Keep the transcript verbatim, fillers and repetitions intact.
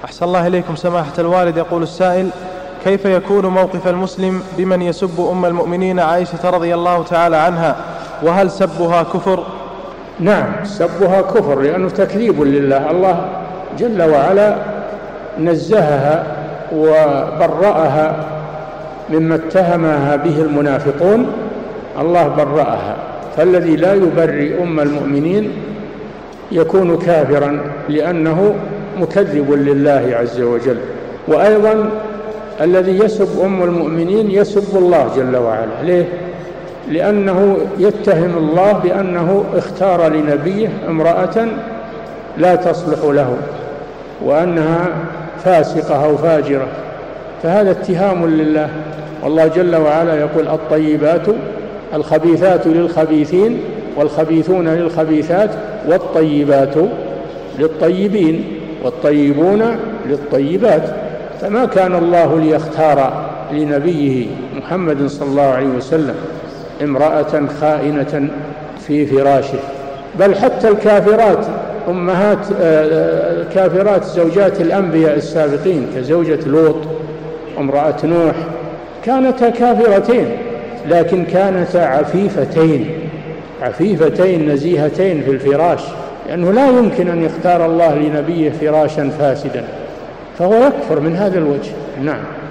أحسن الله إليكم سماحة الوالد. يقول السائل: كيف يكون موقف المسلم بمن يسب أم المؤمنين عائشة رضي الله تعالى عنها، وهل سبها كفر؟ نعم، سبها كفر لأنه تكذيب لله. الله جل وعلا نزهها وبرأها مما اتهمها به المنافقون، الله برأها. فالذي لا يبرئ أم المؤمنين يكون كافرا لأنه مكذب لله عز وجل. وأيضا الذي يسب أم المؤمنين يسب الله جل وعلا. ليه؟ لأنه يتهم الله بأنه اختار لنبيه امرأة لا تصلح له وأنها فاسقة أو فاجرة، فهذا اتهام لله. والله جل وعلا يقول: الطيبات الخبيثات للخبيثين والخبيثون للخبيثات والطيبات للطيبين والطيبون للطيبات. فما كان الله ليختار لنبيه محمد صلى الله عليه وسلم امرأة خائنة في فراشه، بل حتى الكافرات أمهات الكافرات زوجات الأنبياء السابقين كزوجة لوط وامرأة نوح كانتا كافرتين، لكن كانتا عفيفتين عفيفتين نزيهتين في الفراش، لأنه لا يمكن أن يختار الله لنبيه فراشا فاسدا، فهو يكفر من هذا الوجه. نعم.